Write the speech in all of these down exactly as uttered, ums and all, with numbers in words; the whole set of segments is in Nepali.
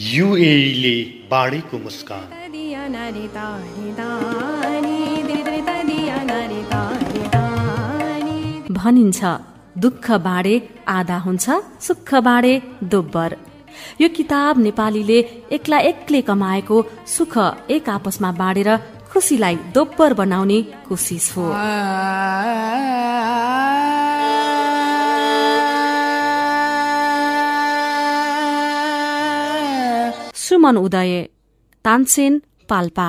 युएईले बाढीको मुस्कान। भनिन्छ दुःख बाँडे आधा हुन्छ, सुख बाँडे दोब्बर। यो किताब नेपालीले एक्ला एक्लै कमाएको सुख एक आपसमा बाँडेर खुसीलाई दोब्बर बनाउने कोसिस हो। सुमन उदय, तानसेन पाल्पा।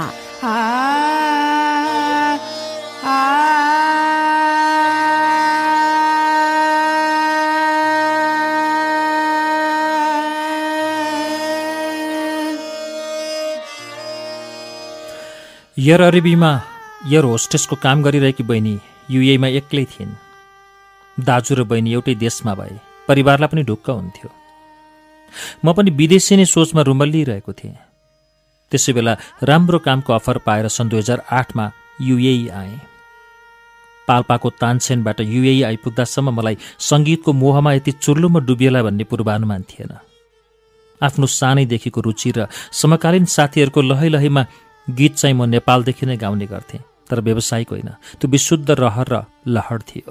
एयर अरेबीमा एयर होस्टेसको काम गरिरहेकी बहिनी युएईमा एक्लै थिइन्। दाजु र बहिनी एउटै देशमा भए परिवारलाई पनि ढुक्क हुन्थ्यो। म पनि विदेशी नै सोचमा रुमल्लिरहेको थिएँ। त्यसै बेला राम्रो कामको अफर पाएर सन् दुई हजार आठमा युएई आएँ। पाल्पाको तानसेनबाट युएई आइपुग्दासम्म मलाई सङ्गीतको मोहमा यति चुर्लुमा डुबिएला भन्ने पूर्वानुमान थिएन। आफ्नो सानैदेखिको रुचि र समकालीन साथीहरूको लहै लहैमा गीत चाहिँ म नेपालदेखि नै गाउने गर्थेँ, तर व्यावसायिक होइन। त्यो विशुद्ध रहर र लहर थियो।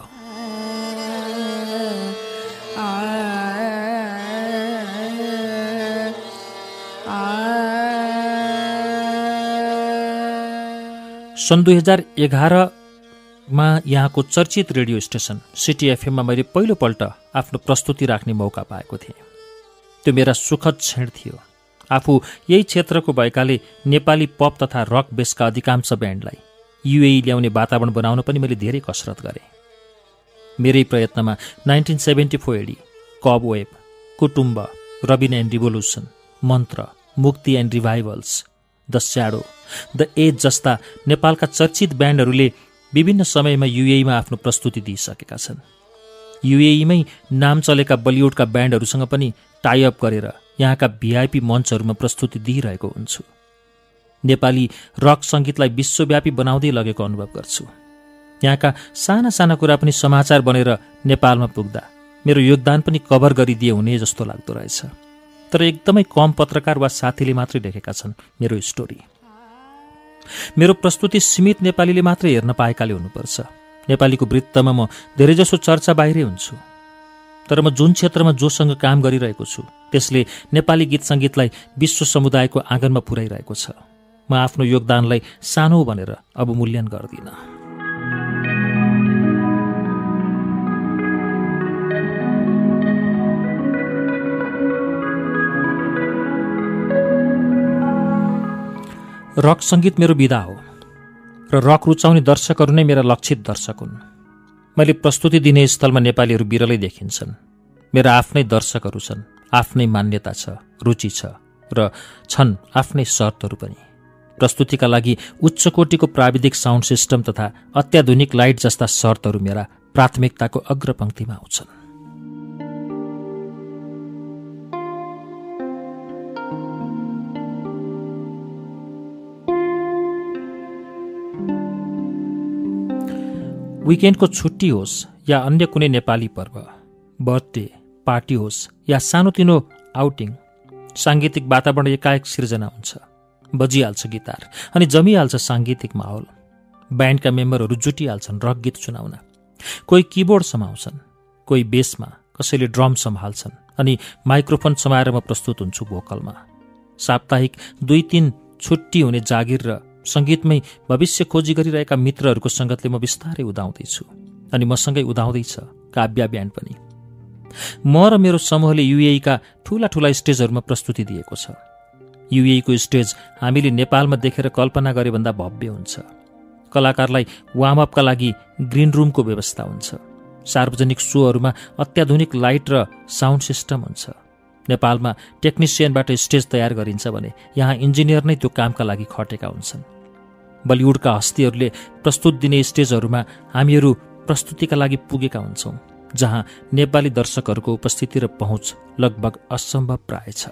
सन् दुई हजार एघारमा यहाँको चर्चित रेडियो स्टेसन सिटी एफएममा मैले पहिलोपल्ट आफ्नो प्रस्तुति राख्ने मौका पाएको थिएँ। त्यो मेरा सुखद क्षण थियो। आफू यही क्षेत्रको भएकाले नेपाली पप तथा रक बेसका अधिकांश ब्यान्डलाई युएई ल्याउने वातावरण बनाउन पनि मैले धेरै कसरत गरेँ। मेरै प्रयत्नमा nineteen seventy four AD, cobweb, Kutumba, robin and revolution, Mantra, Mukti and revivals, the shadow, the edge जस्ता नेपालका चर्चित ब्यान्डहरूले विभिन्न समयमा युएईमा आफ्नो प्रस्तुति दिइसकेका छन्। युएईमै नाम चलेका बलिउडका ब्यान्डहरूसँग पनि टाइअप गरेर यहाँका भिआइपी मञ्चहरूमा प्रस्तुति दिइरहेको हुन्छु। नेपाली रक सङ्गीतलाई विश्वव्यापी बनाउँदै लगेको अनुभव गर्छु। यहाँका साना साना कुरा पनि समाचार बनेर नेपालमा पुग्दा मेरो योगदान पनि कभर गरिदिए हुने जस्तो लाग्दो रहेछ। तर एकदमै कम पत्रकार वा साथीले मात्रै लेखेका छन् मेरो स्टोरी। मेरो प्रस्तुति सीमित नेपालीले मात्रै हेर्न पाएकाले हुनुपर्छ। नेपालीको वृत्तमा म धेरैजसो चर्चा बाहिरै हुन्छु। तर म जुन क्षेत्रमा जोसँग काम गरिरहेको छु त्यसले नेपाली गीत सङ्गीतलाई विश्व समुदायको आँगनमा पुर्याइरहेको छ। म आफ्नो योगदानलाई सानो भनेर अवमूल्यन गर्दिनँ। रक सङ्गीत मेरो विधा हो र रक रुचाउने दर्शकहरू नै मेरा लक्षित दर्शक हुन्। मैले प्रस्तुति दिने स्थलमा नेपालीहरू बिरलै देखिन्छन्। मेरा आफ्नै दर्शकहरू छन्, आफ्नै मान्यता छ, रुचि छ र छन् आफ्नै शर्तहरू पनि। प्रस्तुतिका लागि उच्च कोटिको प्राविधिक साउन्ड सिस्टम तथा अत्याधुनिक लाइट जस्ता शर्तहरू मेरा प्राथमिकताको अग्रपङ्क्तिमा आउँछन्। विकेन्डको छुट्टी होस् या अन्य कुनै नेपाली पर्व, बर्थडे पार्टी होस् या सानोतिनो आउटिङ, साङ्गीतिक वातावरण एकाएक सिर्जना हुन्छ। बजिहाल्छ गिटार अनि जमिहाल्छ साङ्गीतिक माहौल। ब्यान्डका मेम्बरहरू जुटिहाल्छन् रक गीत सुनाउन। कोही किबोर्ड समाउँछन्, कोही बेसमा, कसैले ड्रम सम्हाल्छन् अनि माइक्रोफोन समाएर म प्रस्तुत हुन्छु भोकलमा। साप्ताहिक दुई तीन छुट्टी हुने जागिर र सङ्गीतमै भविष्य खोजी गरिरहेका मित्रहरूको सङ्गतले म बिस्तारै उदाउँदैछु अनि मसँगै उदाउँदैछ काव्या ब्यान्ड पनि। म र मेरो समूहले युएईका ठूला ठूला स्टेजहरूमा प्रस्तुति दिएको छ। युएईको स्टेज हामीले नेपालमा देखेर कल्पना गरे भन्दा भव्य हुन्छ। कलाकारलाई वार्मअपका लागि ग्रिन रुमको व्यवस्था हुन्छ। सार्वजनिक सोहरूमा अत्याधुनिक लाइट र साउन्ड सिस्टम हुन्छ। नेपालमा टेक्निसियनबाट स्टेज तयार गरिन्छ भने यहाँ इन्जिनियर नै त्यो कामका लागि खटेका हुन्छन्। बलिउडका हस्तीहरूले प्रस्तुत दिने स्टेजहरूमा हामीहरू प्रस्तुतिका लागि पुगेका हुन्छौँ, जहाँ नेपाली दर्शकहरूको उपस्थिति र पहुँच लगभग असम्भव प्राय छ।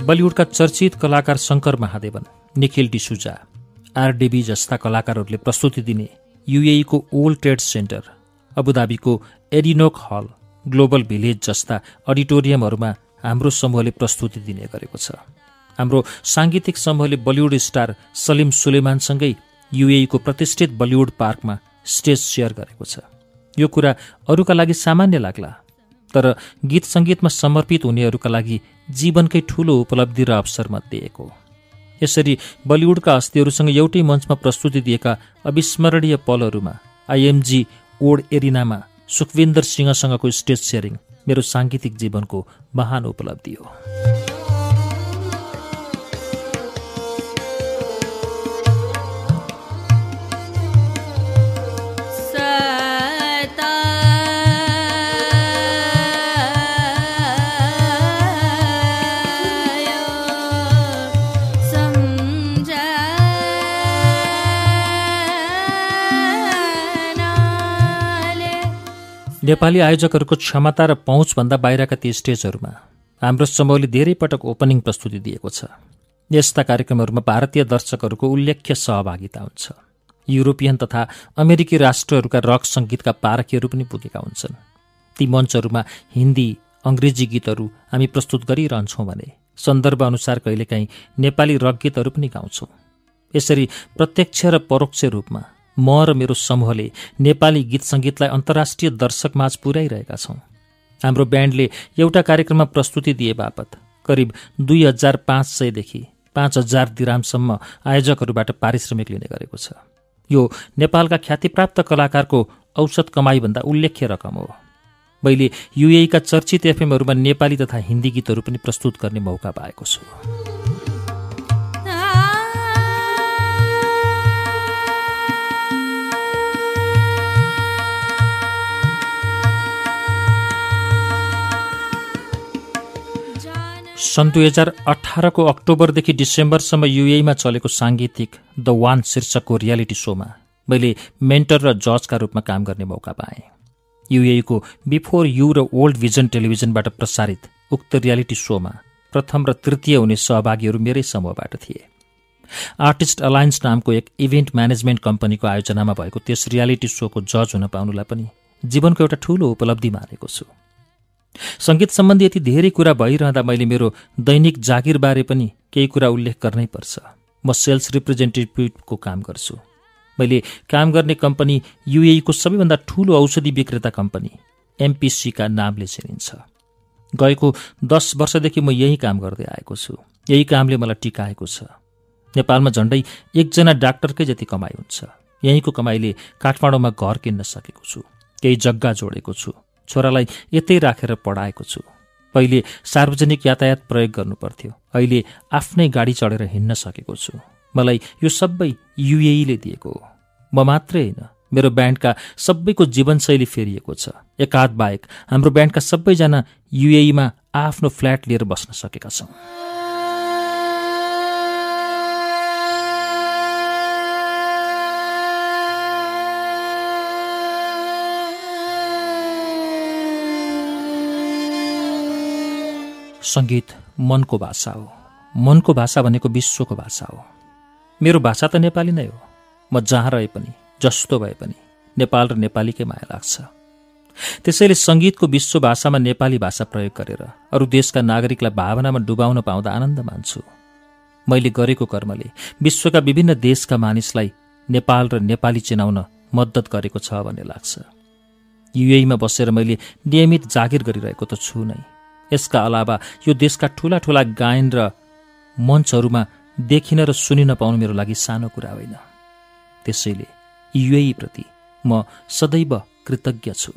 बलिउडका चर्चित कलाकार शङ्कर महादेवन, निखिल डिसुजा, आरडिबी जस्ता कलाकारहरूले प्रस्तुति दिने युएईको ओल्ड ट्रेड सेन्टर, अबुधाबीको एडिनोक हल, ग्लोबल भिलेज जस्ता अडिटोरियमहरूमा हाम्रो समूहले प्रस्तुति दिने गरेको छ। हाम्रो साङ्गीतिक समूहले बलिउड स्टार सलिम सुलेमानसँगै युएईको प्रतिष्ठित बलिउड पार्कमा स्टेज सेयर गरेको छ। यो कुरा अरूका लागि सामान्य लाग्ला, तर गीत सङ्गीतमा समर्पित हुनेहरूका लागि जीवनकै ठूलो उपलब्धि र अवसर मध्ये एक हो। यसरी बलिउडका हस्तीहरूसँग एउटै मञ्चमा प्रस्तुति दिएका अविस्मरणीय पलहरूमा आइएमजी ओड एरिनामा सुखविन्दर सिंहसँगको स्टेज सेयरिङ मेरो साङ्गीतिक जीवनको महान उपलब्धि हो। नेपाली आयोजकहरूको क्षमता र पहुँचभन्दा बाहिरका ती स्टेजहरूमा हाम्रो समूहले धेरै पटक ओपनिङ प्रस्तुति दिएको छ। यस्ता कार्यक्रमहरूमा भारतीय दर्शकहरूको उल्लेख्य सहभागिता हुन्छ। युरोपियन तथा अमेरिकी राष्ट्रहरूका रक सङ्गीतका पारखीहरू पनि पुगेका हुन्छन्। ती मञ्चहरूमा हिन्दी, अङ्ग्रेजी गीतहरू हामी प्रस्तुत गरिरहन्छौँ भने सन्दर्भ अनुसार कहिलेकाहीँ नेपाली रक गीतहरू पनि गाउँछौँ। यसरी प्रत्यक्ष र परोक्ष रूपमा म र मेरो समूहले नेपाली गीत सङ्गीतलाई अन्तर्राष्ट्रिय दर्शकमाझ पुर्याइरहेका छौँ। हाम्रो ब्यान्डले एउटा कार्यक्रममा प्रस्तुति दिए बापत करिब दुई हजार पाँच सयदेखि पाँच हजार दिरामसम्म आयोजकहरूबाट पारिश्रमिक लिने गरेको छ। यो नेपालका ख्यातिप्राप्त कलाकारको औसत कमाईभन्दा उल्लेख्य रकम हो। मैले युएईका चर्चित एफएमहरूमा नेपाली तथा हिन्दी गीतहरू पनि प्रस्तुत गर्ने मौका पाएको छु। सन् दुई हजार अठारको अक्टोबरदेखि डिसेम्बरसम्म युएईमा चलेको साङ्गीतिक द वान शीर्षकको रियालिटी शोमा मैले मेन्टर र जजका रूपमा काम गर्ने मौका पाएँ। युएईको बिफोर यू र ओल्ड भिजन टेलिभिजनबाट प्रसारित उक्त रियालिटी शोमा प्रथम र तृतीय हुने सहभागीहरू मेरै समूहबाट थिए। आर्टिस्ट अलायन्स नामको एक इभेन्ट म्यानेजमेन्ट कम्पनीको आयोजनामा भएको त्यस रियालिटी सोको जज हुन पाउनुलाई पनि जीवनको एउटा ठूलो उपलब्धि मानेको छु। सङ्गीत सम्बन्धी यति धेरै कुरा भइरहँदा मैले मेरो दैनिक जागिरबारे पनि केही कुरा उल्लेख गर्नै पर्छ। म सेल्स रिप्रेजेन्टेटिभको काम गर्छु। मैले काम गर्ने कम्पनी युएईको सबैभन्दा ठूलो औषधि विक्रेता कम्पनी एमपिसीका नामले चिनिन्छ। गएको दस वर्षदेखि म यही काम गर्दै आएको छु। यही कामले मलाई टिकाएको छ। नेपालमा झण्डै एकजना डाक्टरकै जति कमाइ हुन्छ। यहीँको कमाइले काठमाडौँमा घर किन्न सकेको छु। केही जग्गा जोडेको छु। छोरालाई यतै राखेर पढाएको छु। पहिले सार्वजनिक यातायात प्रयोग गर्नुपर्थ्यो, अहिले आफ्नै गाडी चढेर हिँड्न सकेको छु। मलाई यो सबै युएईले दिएको हो। म मात्रै होइन, मेरो ब्यान्डका सबैको जीवनशैली फेरिएको छ। एकाध बाहेक हाम्रो ब्यान्डका सबैजना युएईमा आफ्नो फ्ल्याट लिएर बस्न सकेका छौँ। सङ्गीत मनको भाषा हो। मनको भाषा भनेको विश्वको भाषा हो। मेरो भाषा त नेपाली नै हो। म जहाँ रहे पनि, जस्तो भए पनि नेपाल र नेपालीकै माया लाग्छ। त्यसैले सङ्गीतको विश्व भाषामा नेपाली भाषा प्रयोग गरेर अरू देशका नागरिकलाई भावनामा डुबाउन पाउँदा आनन्द मान्छु। मैले गरेको कर्मले विश्वका विभिन्न देशका मानिसलाई नेपाल र नेपाली चिनाउन मद्दत गरेको छ भन्ने लाग्छ। युएईमा बसेर मैले नियमित जागिर गरिरहेको त छु नै। यसका अलावा यो देशका ठूला ठूला गायन र मञ्चहरूमा देखिन र सुनिन पाउनु मेरो लागि सानो कुरा होइन। त्यसैले युएई प्रति म सदैव कृतज्ञ छु।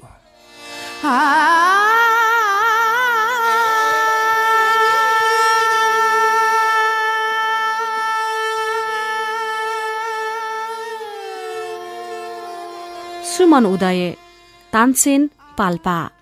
सुमन उदय, तानसेन पाल्पा।